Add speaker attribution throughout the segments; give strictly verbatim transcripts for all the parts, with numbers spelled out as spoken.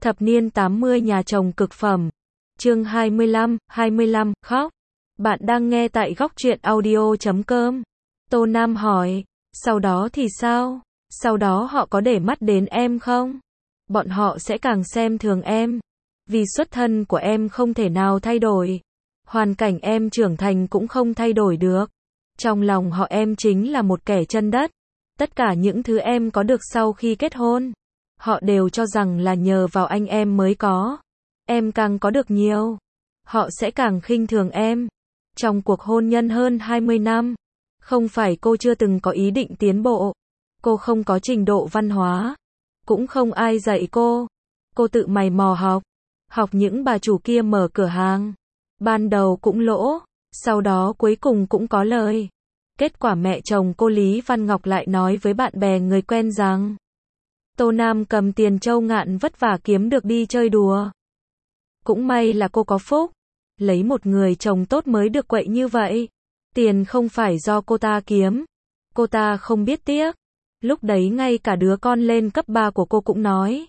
Speaker 1: Thập niên tám mươi nhà chồng cực phẩm. Chương hai mươi lăm, hai mươi lăm, khóc. Bạn đang nghe tại góc truyện audio chấm com. Tô Nam hỏi, sau đó thì sao? Sau đó họ có để mắt đến em không? Bọn họ sẽ càng xem thường em. Vì xuất thân của em không thể nào thay đổi. Hoàn cảnh em trưởng thành cũng không thay đổi được. Trong lòng họ em chính là một kẻ chân đất. Tất cả những thứ em có được sau khi kết hôn, họ đều cho rằng là nhờ vào anh em mới có. Em càng có được nhiều, họ sẽ càng khinh thường em. Trong cuộc hôn nhân hơn hai mươi năm, không phải cô chưa từng có ý định tiến bộ. Cô không có trình độ văn hóa, cũng không ai dạy cô. Cô tự mày mò học, học những bà chủ kia mở cửa hàng. Ban đầu cũng lỗ, sau đó cuối cùng cũng có lời. Kết quả mẹ chồng cô Lý Văn Ngọc lại nói với bạn bè người quen rằng Tô Nam cầm tiền Châu Ngạn vất vả kiếm được đi chơi đùa. Cũng may là cô có phúc, lấy một người chồng tốt mới được quậy như vậy. Tiền không phải do cô ta kiếm, cô ta không biết tiếc. Lúc đấy ngay cả đứa con lên cấp ba của cô cũng nói: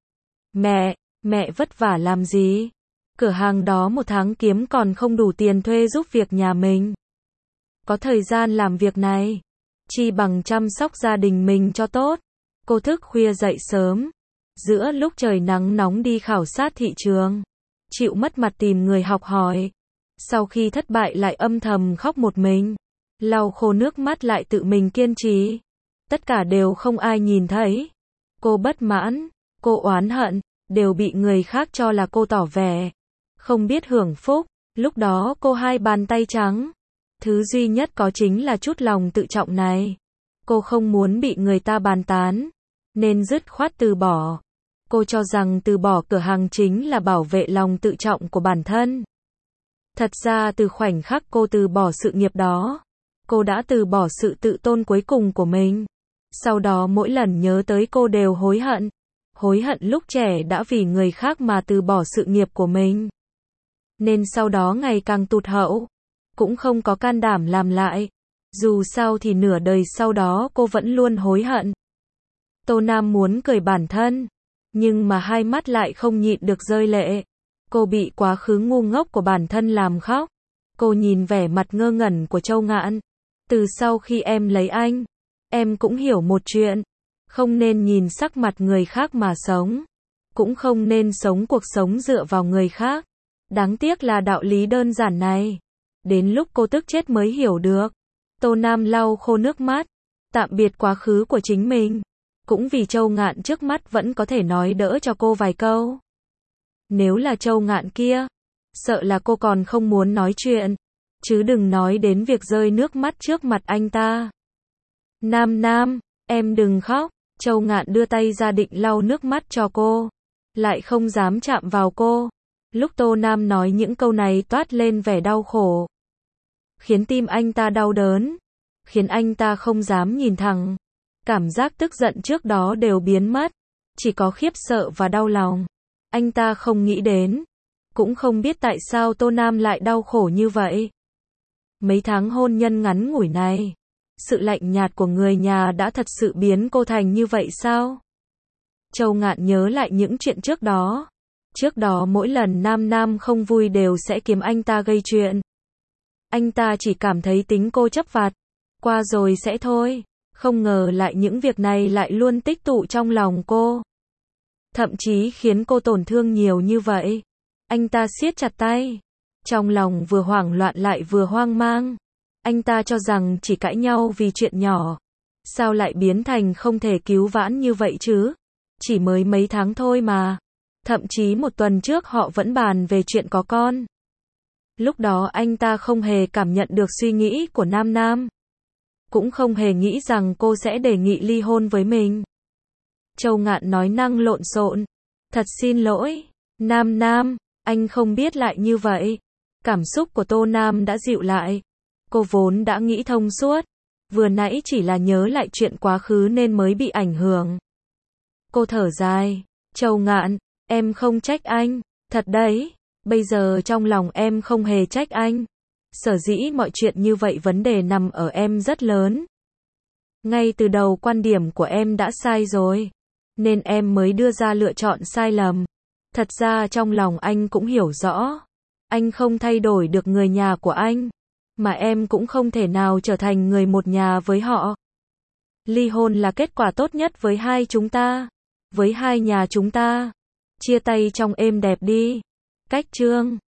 Speaker 1: Mẹ, mẹ vất vả làm gì? Cửa hàng đó một tháng kiếm còn không đủ tiền thuê giúp việc nhà mình. Có thời gian làm việc này, chi bằng chăm sóc gia đình mình cho tốt. Cô thức khuya dậy sớm, giữa lúc trời nắng nóng đi khảo sát thị trường, chịu mất mặt tìm người học hỏi. Sau khi thất bại lại âm thầm khóc một mình, lau khô nước mắt lại tự mình kiên trì. Tất cả đều không ai nhìn thấy. Cô bất mãn, cô oán hận, đều bị người khác cho là cô tỏ vẻ không biết hưởng phúc. Lúc đó cô hai bàn tay trắng. Thứ duy nhất có chính là chút lòng tự trọng này. Cô không muốn bị người ta bàn tán, nên dứt khoát từ bỏ. Cô cho rằng từ bỏ cửa hàng chính là bảo vệ lòng tự trọng của bản thân. Thật ra từ khoảnh khắc cô từ bỏ sự nghiệp đó, cô đã từ bỏ sự tự tôn cuối cùng của mình. Sau đó mỗi lần nhớ tới cô đều hối hận. Hối hận lúc trẻ đã vì người khác mà từ bỏ sự nghiệp của mình. Nên sau đó ngày càng tụt hậu, cũng không có can đảm làm lại. Dù sao thì nửa đời sau đó cô vẫn luôn hối hận. Tô Nam muốn cười bản thân, nhưng mà hai mắt lại không nhịn được rơi lệ. Cô bị quá khứ ngu ngốc của bản thân làm khóc. Cô nhìn vẻ mặt ngơ ngẩn của Châu Ngạn. Từ sau khi em lấy anh, em cũng hiểu một chuyện. Không nên nhìn sắc mặt người khác mà sống. Cũng không nên sống cuộc sống dựa vào người khác. Đáng tiếc là đạo lý đơn giản này, đến lúc cô tức chết mới hiểu được. Tô Nam lau khô nước mắt, tạm biệt quá khứ của chính mình. Cũng vì Châu Ngạn trước mắt vẫn có thể nói đỡ cho cô vài câu. Nếu là Châu Ngạn kia, sợ là cô còn không muốn nói chuyện. Chứ đừng nói đến việc rơi nước mắt trước mặt anh ta. Nam Nam, em đừng khóc. Châu Ngạn đưa tay ra định lau nước mắt cho cô, lại không dám chạm vào cô. Lúc Tô Nam nói những câu này toát lên vẻ đau khổ, khiến tim anh ta đau đớn, khiến anh ta không dám nhìn thẳng. Cảm giác tức giận trước đó đều biến mất, chỉ có khiếp sợ và đau lòng. Anh ta không nghĩ đến, cũng không biết tại sao Tô Nam lại đau khổ như vậy. Mấy tháng hôn nhân ngắn ngủi này, sự lạnh nhạt của người nhà đã thật sự biến cô thành như vậy sao? Châu Ngạn nhớ lại những chuyện trước đó. Trước đó mỗi lần Nam Nam không vui đều sẽ kiếm anh ta gây chuyện. Anh ta chỉ cảm thấy tính cô chấp vặt, qua rồi sẽ thôi. Không ngờ lại những việc này lại luôn tích tụ trong lòng cô. Thậm chí khiến cô tổn thương nhiều như vậy. Anh ta siết chặt tay, trong lòng vừa hoảng loạn lại vừa hoang mang. Anh ta cho rằng chỉ cãi nhau vì chuyện nhỏ, sao lại biến thành không thể cứu vãn như vậy chứ? Chỉ mới mấy tháng thôi mà. Thậm chí một tuần trước họ vẫn bàn về chuyện có con. Lúc đó anh ta không hề cảm nhận được suy nghĩ của Nam Nam. Cũng không hề nghĩ rằng cô sẽ đề nghị ly hôn với mình. Châu Ngạn nói năng lộn xộn. Thật xin lỗi, Nam Nam, anh không biết lại như vậy. Cảm xúc của Tô Nam đã dịu lại. Cô vốn đã nghĩ thông suốt. Vừa nãy chỉ là nhớ lại chuyện quá khứ nên mới bị ảnh hưởng. Cô thở dài. Châu Ngạn, em không trách anh, thật đấy. Bây giờ trong lòng em không hề trách anh. Sở dĩ mọi chuyện như vậy vấn đề nằm ở em rất lớn. Ngay từ đầu quan điểm của em đã sai rồi, nên em mới đưa ra lựa chọn sai lầm. Thật ra trong lòng anh cũng hiểu rõ. Anh không thay đổi được người nhà của anh. Mà em cũng không thể nào trở thành người một nhà với họ. Ly hôn là kết quả tốt nhất với hai chúng ta. Với hai nhà chúng ta. Chia tay trong êm đẹp đi. Cách chương